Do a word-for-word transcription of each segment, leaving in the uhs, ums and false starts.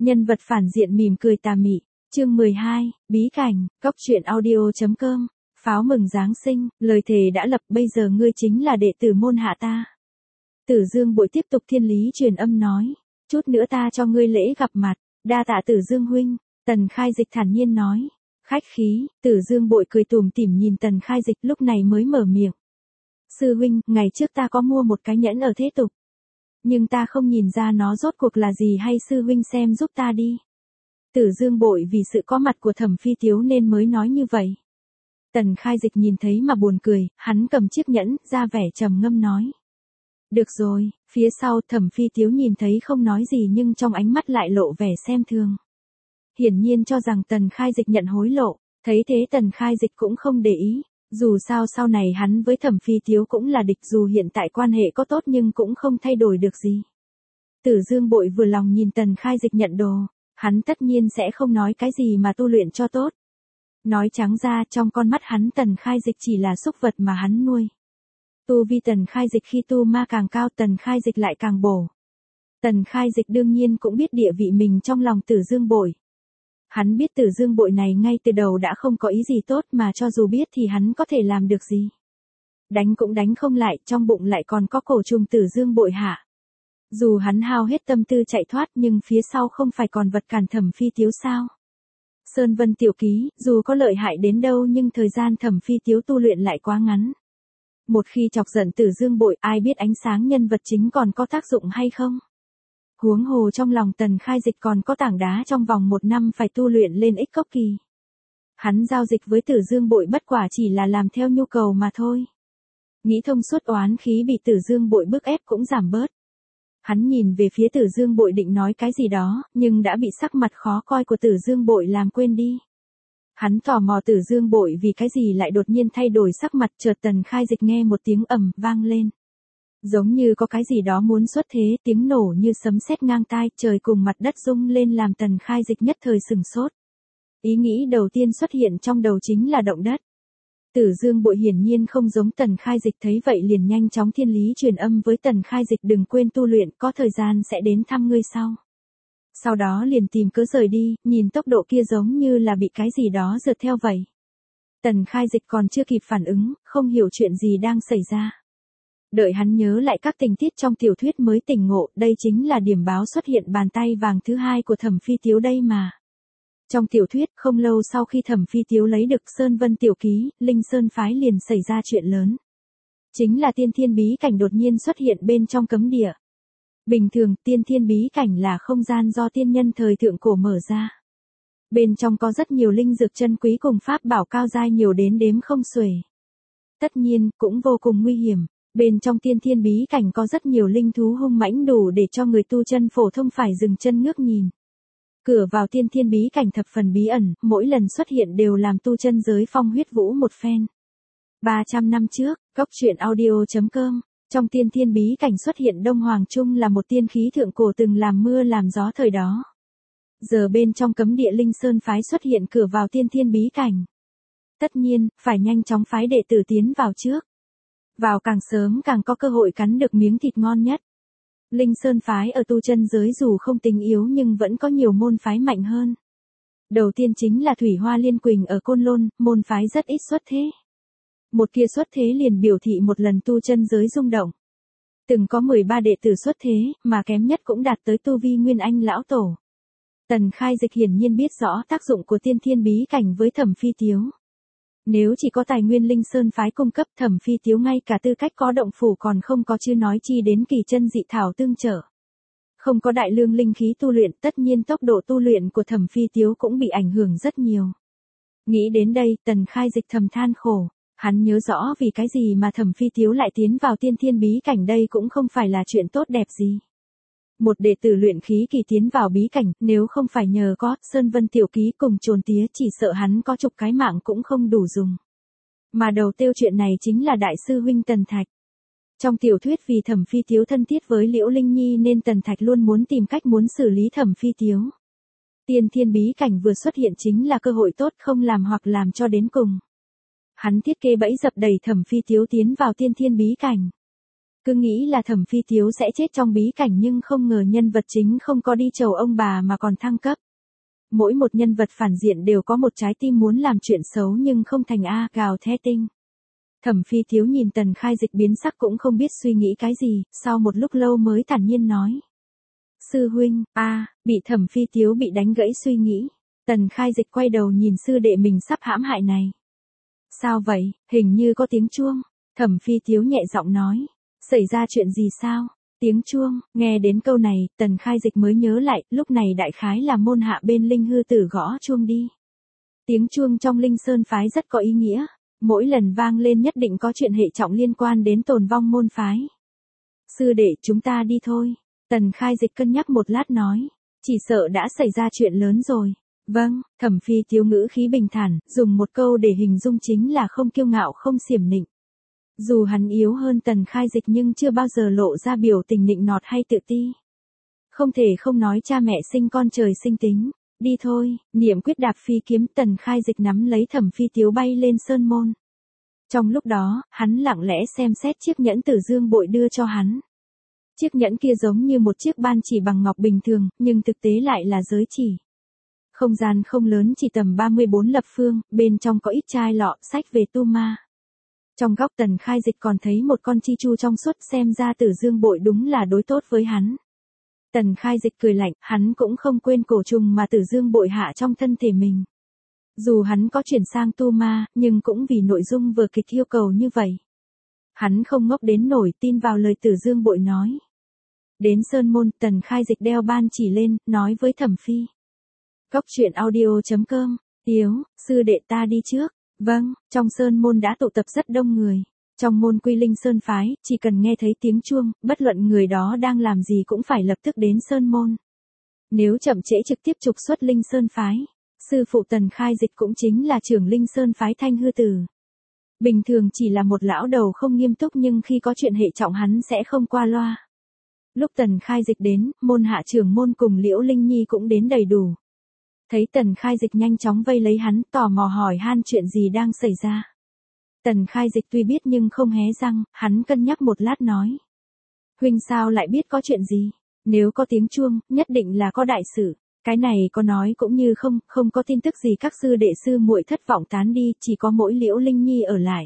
Nhân vật phản diện mỉm cười tà mị. Chương mười hai, bí cảnh, góc truyện audio.com. Pháo mừng Giáng sinh, lời thề đã lập, bây giờ ngươi chính là đệ tử môn hạ ta. Tử Dương Bội tiếp tục thiên lý truyền âm nói, chút nữa ta cho ngươi lễ gặp mặt, đa tạ Tử Dương huynh. Tần Khai Dịch thản nhiên nói, khách khí. Tử Dương Bội cười tủm tỉm nhìn Tần Khai Dịch lúc này mới mở miệng. Sư huynh, ngày trước ta có mua một cái nhẫn ở thế tục. Nhưng ta không nhìn ra nó rốt cuộc là gì, hay sư huynh xem giúp ta đi. Tử Dương Bội vì sự có mặt của Thẩm Phi Tiếu nên mới nói như vậy. Tần Khai Dịch nhìn thấy mà buồn cười, hắn cầm chiếc nhẫn, ra vẻ trầm ngâm nói. Được rồi. Phía sau Thẩm Phi Tiếu nhìn thấy không nói gì nhưng trong ánh mắt lại lộ vẻ xem thường. Hiển nhiên cho rằng Tần Khai Dịch nhận hối lộ, thấy thế Tần Khai Dịch cũng không để ý. Dù sao sau này hắn với Thẩm Phi Tiếu cũng là địch, dù hiện tại quan hệ có tốt nhưng cũng không thay đổi được gì. Tử Dương Bội vừa lòng nhìn Tần Khai Dịch nhận đồ, hắn tất nhiên sẽ không nói cái gì mà tu luyện cho tốt. Nói trắng ra, trong con mắt hắn Tần Khai Dịch chỉ là súc vật mà hắn nuôi. Tu vi Tần Khai Dịch khi tu ma càng cao, Tần Khai Dịch lại càng bổ. Tần Khai Dịch đương nhiên cũng biết địa vị mình trong lòng Tử Dương Bội. Hắn biết Tử Dương Bội này ngay từ đầu đã không có ý gì tốt, mà cho dù biết thì hắn có thể làm được gì. Đánh cũng đánh không lại, trong bụng lại còn có cổ trùng Tử Dương Bội hạ. Dù hắn hao hết tâm tư chạy thoát nhưng phía sau không phải còn vật cản Thẩm Phi Tiếu sao. Sơn Vân Tiểu Ký, dù có lợi hại đến đâu nhưng thời gian Thẩm Phi Tiếu tu luyện lại quá ngắn. Một khi chọc giận Tử Dương Bội, ai biết ánh sáng nhân vật chính còn có tác dụng hay không. Huống hồ trong lòng Tần Khai Dịch còn có tảng đá trong vòng một năm phải tu luyện lên ích cốc kỳ. Hắn giao dịch với Tử Dương Bội bất quả chỉ là làm theo nhu cầu mà thôi. Nghĩ thông suốt, oán khí bị Tử Dương Bội bức ép cũng giảm bớt. Hắn nhìn về phía Tử Dương Bội định nói cái gì đó, nhưng đã bị sắc mặt khó coi của Tử Dương Bội làm quên đi. Hắn tò mò Tử Dương Bội vì cái gì lại đột nhiên thay đổi sắc mặt, chợt Tần Khai Dịch nghe một tiếng ầm vang lên. Giống như có cái gì đó muốn xuất thế, tiếng nổ như sấm sét ngang tai, trời cùng mặt đất rung lên làm Tần Khai Dịch nhất thời sửng sốt. Ý nghĩ đầu tiên xuất hiện trong đầu chính là động đất. Tử Dương Bội hiển nhiên không giống Tần Khai Dịch, thấy vậy liền nhanh chóng thiên lý truyền âm với Tần Khai Dịch, đừng quên tu luyện, có thời gian sẽ đến thăm ngươi sau. Sau đó liền tìm cớ rời đi, nhìn tốc độ kia giống như là bị cái gì đó rượt theo vậy. Tần Khai Dịch còn chưa kịp phản ứng, không hiểu chuyện gì đang xảy ra. Đợi hắn nhớ lại các tình tiết trong tiểu thuyết mới tỉnh ngộ, đây chính là điểm báo xuất hiện bàn tay vàng thứ hai của Thẩm Phi Tiếu đây mà. Trong tiểu thuyết, không lâu sau khi Thẩm Phi Tiếu lấy được Sơn Vân Tiểu Ký, Linh Sơn phái liền xảy ra chuyện lớn. Chính là tiên thiên bí cảnh đột nhiên xuất hiện bên trong cấm địa. Bình thường, tiên thiên bí cảnh là không gian do tiên nhân thời thượng cổ mở ra. Bên trong có rất nhiều linh dược chân quý cùng pháp bảo cao giai nhiều đến đếm không xuể. Tất nhiên, cũng vô cùng nguy hiểm. Bên trong tiên thiên bí cảnh có rất nhiều linh thú hung mãnh đủ để cho người tu chân phổ thông phải dừng chân ngước nhìn. Cửa vào tiên thiên bí cảnh thập phần bí ẩn, mỗi lần xuất hiện đều làm tu chân giới phong huyết vũ một phen. ba trăm năm trước, góc truyện audio.com, trong tiên thiên bí cảnh xuất hiện Đông Hoàng Trung, là một tiên khí thượng cổ từng làm mưa làm gió thời đó. Giờ bên trong cấm địa Linh Sơn phái xuất hiện cửa vào tiên thiên bí cảnh. Tất nhiên, phải nhanh chóng phái đệ tử tiến vào trước. Vào càng sớm càng có cơ hội cắn được miếng thịt ngon nhất. Linh Sơn phái ở tu chân giới dù không tính yếu nhưng vẫn có nhiều môn phái mạnh hơn. Đầu tiên chính là Thủy Hoa Liên Quỳnh ở Côn Lôn, môn phái rất ít xuất thế. Một kia xuất thế liền biểu thị một lần tu chân giới rung động. Từng có mười ba đệ tử xuất thế, mà kém nhất cũng đạt tới tu vi Nguyên Anh lão tổ. Tần Khai Dịch hiển nhiên biết rõ tác dụng của tiên thiên bí cảnh với Thẩm Phi Tiếu. Nếu chỉ có tài nguyên Linh Sơn phái cung cấp, Thẩm Phi Tiếu ngay cả tư cách có động phủ còn không có, chứ nói chi đến kỳ chân dị thảo tương trợ. Không có đại lương linh khí tu luyện, tất nhiên tốc độ tu luyện của Thẩm Phi Tiếu cũng bị ảnh hưởng rất nhiều. Nghĩ đến đây, Tần Khai Dịch thầm than khổ. Hắn nhớ rõ vì cái gì mà Thẩm Phi Tiếu lại tiến vào tiên thiên bí cảnh, đây cũng không phải là chuyện tốt đẹp gì. Một đệ tử luyện khí kỳ tiến vào bí cảnh, nếu không phải nhờ có Sơn Vân Tiểu Ký cùng Trồn Tía, chỉ sợ hắn có chục cái mạng cũng không đủ dùng. Mà đầu tiêu chuyện này chính là đại sư huynh Tần Thạch. Trong tiểu thuyết vì Thẩm Phi Tiếu thân thiết với Liễu Linh Nhi nên Tần Thạch luôn muốn tìm cách muốn xử lý Thẩm Phi Tiếu. Tiên thiên bí cảnh vừa xuất hiện chính là cơ hội tốt, không làm hoặc làm cho đến cùng. Hắn thiết kế bẫy dập đẩy Thẩm Phi Tiếu tiến vào tiên thiên bí cảnh. Cứ nghĩ là Thẩm Phi Tiếu sẽ chết trong bí cảnh nhưng không ngờ nhân vật chính không có đi chầu ông bà mà còn thăng cấp. Mỗi một nhân vật phản diện đều có một trái tim muốn làm chuyện xấu nhưng không thành a, gào thét tinh. Thẩm Phi Tiếu nhìn Tần Khai Dịch biến sắc cũng không biết suy nghĩ cái gì, sau một lúc lâu mới thản nhiên nói. Sư huynh, a, bị Thẩm Phi Tiếu bị đánh gãy suy nghĩ. Tần Khai Dịch quay đầu nhìn sư đệ mình sắp hãm hại này. Sao vậy, hình như có tiếng chuông. Thẩm Phi Tiếu nhẹ giọng nói. Xảy ra chuyện gì sao? Tiếng chuông, nghe đến câu này, Tần Khai Dịch mới nhớ lại, lúc này đại khái là môn hạ bên Linh Hư Tử gõ chuông đi. Tiếng chuông trong Linh Sơn phái rất có ý nghĩa, mỗi lần vang lên nhất định có chuyện hệ trọng liên quan đến tồn vong môn phái. Sư đệ, chúng ta đi thôi. Tần Khai Dịch cân nhắc một lát nói, chỉ sợ đã xảy ra chuyện lớn rồi. Vâng, Thẩm Phi Tiếu ngữ khí bình thản, dùng một câu để hình dung chính là không kiêu ngạo không xiểm nịnh. Dù hắn yếu hơn Tần Khai Dịch nhưng chưa bao giờ lộ ra biểu tình nịnh nọt hay tự ti. Không thể không nói cha mẹ sinh con trời sinh tính. Đi thôi, niệm quyết đạp phi kiếm, Tần Khai Dịch nắm lấy Thẩm Phi Tiếu bay lên sơn môn. Trong lúc đó, hắn lặng lẽ xem xét chiếc nhẫn Tử Dương Bội đưa cho hắn. Chiếc nhẫn kia giống như một chiếc ban chỉ bằng ngọc bình thường, nhưng thực tế lại là giới chỉ. Không gian không lớn, chỉ tầm ba mươi bốn lập phương, bên trong có ít chai lọ, sách về tu ma. Trong góc Tần Khai Dịch còn thấy một con chi chu trong suốt, xem ra Tử Dương Bội đúng là đối tốt với hắn. Tần Khai Dịch cười lạnh, hắn cũng không quên cổ trùng mà Tử Dương Bội hạ trong thân thể mình. Dù hắn có chuyển sang tu ma, nhưng cũng vì nội dung vở kịch yêu cầu như vậy. Hắn không ngốc đến nổi, tin vào lời Tử Dương Bội nói. Đến sơn môn, Tần Khai Dịch đeo ban chỉ lên, nói với Thẩm Phi. Góc truyện audio chấm com, Tiếu, sư đệ ta đi trước. Vâng, trong sơn môn đã tụ tập rất đông người. Trong môn Quy Linh Sơn phái, chỉ cần nghe thấy tiếng chuông, bất luận người đó đang làm gì cũng phải lập tức đến sơn môn. Nếu chậm trễ trực tiếp trục xuất Linh Sơn phái, sư phụ Tần Khai Dịch cũng chính là trưởng Linh Sơn phái Thanh Hư Tử. Bình thường chỉ là một lão đầu không nghiêm túc nhưng khi có chuyện hệ trọng hắn sẽ không qua loa. Lúc Tần Khai Dịch đến, môn hạ trưởng môn cùng Liễu Linh Nhi cũng đến đầy đủ. Thấy Tần Khai Dịch nhanh chóng vây lấy hắn, tò mò hỏi han chuyện gì đang xảy ra. Tần Khai Dịch tuy biết nhưng không hé răng, hắn cân nhắc một lát nói. Huynh sao lại biết có chuyện gì? Nếu có tiếng chuông, nhất định là có đại sự. Cái này có nói cũng như không, không có tin tức gì, các sư đệ sư muội thất vọng tán đi, chỉ có mỗi Liễu Linh Nhi ở lại.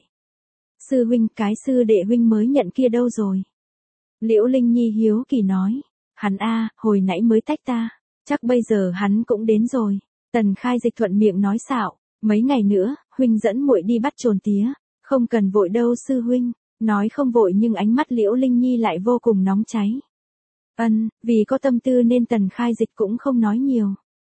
Sư huynh, cái sư đệ huynh mới nhận kia đâu rồi? Liễu Linh Nhi hiếu kỳ nói. Hắn a, hồi nãy mới tách ta. Chắc bây giờ hắn cũng đến rồi. Tần Khai Dịch thuận miệng nói xạo. Mấy ngày nữa, huynh dẫn muội đi bắt trồn tía. Không cần vội đâu sư huynh. Nói không vội nhưng ánh mắt Liễu Linh Nhi lại vô cùng nóng cháy. Ân, vì có tâm tư nên Tần Khai Dịch cũng không nói nhiều.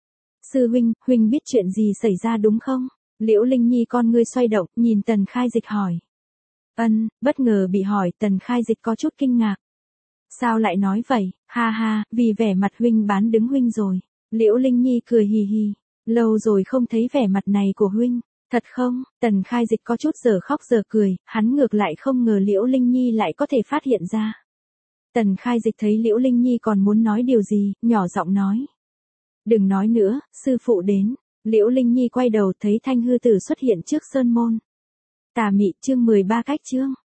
Sư huynh, huynh biết chuyện gì xảy ra đúng không? Liễu Linh Nhi con ngươi xoay động, nhìn Tần Khai Dịch hỏi. Ân, bất ngờ bị hỏi, Tần Khai Dịch có chút kinh ngạc. Sao lại nói vậy? Ha ha, vì vẻ mặt huynh bán đứng huynh rồi. Liễu Linh Nhi cười hì hì. Lâu rồi không thấy vẻ mặt này của huynh. Thật không? Tần Khai Dịch có chút giờ khóc giờ cười, hắn ngược lại không ngờ Liễu Linh Nhi lại có thể phát hiện ra. Tần Khai Dịch thấy Liễu Linh Nhi còn muốn nói điều gì, nhỏ giọng nói. Đừng nói nữa, sư phụ đến. Liễu Linh Nhi quay đầu thấy Thanh Hư Tử xuất hiện trước sơn môn. Tà Mị chương mười ba cách chương.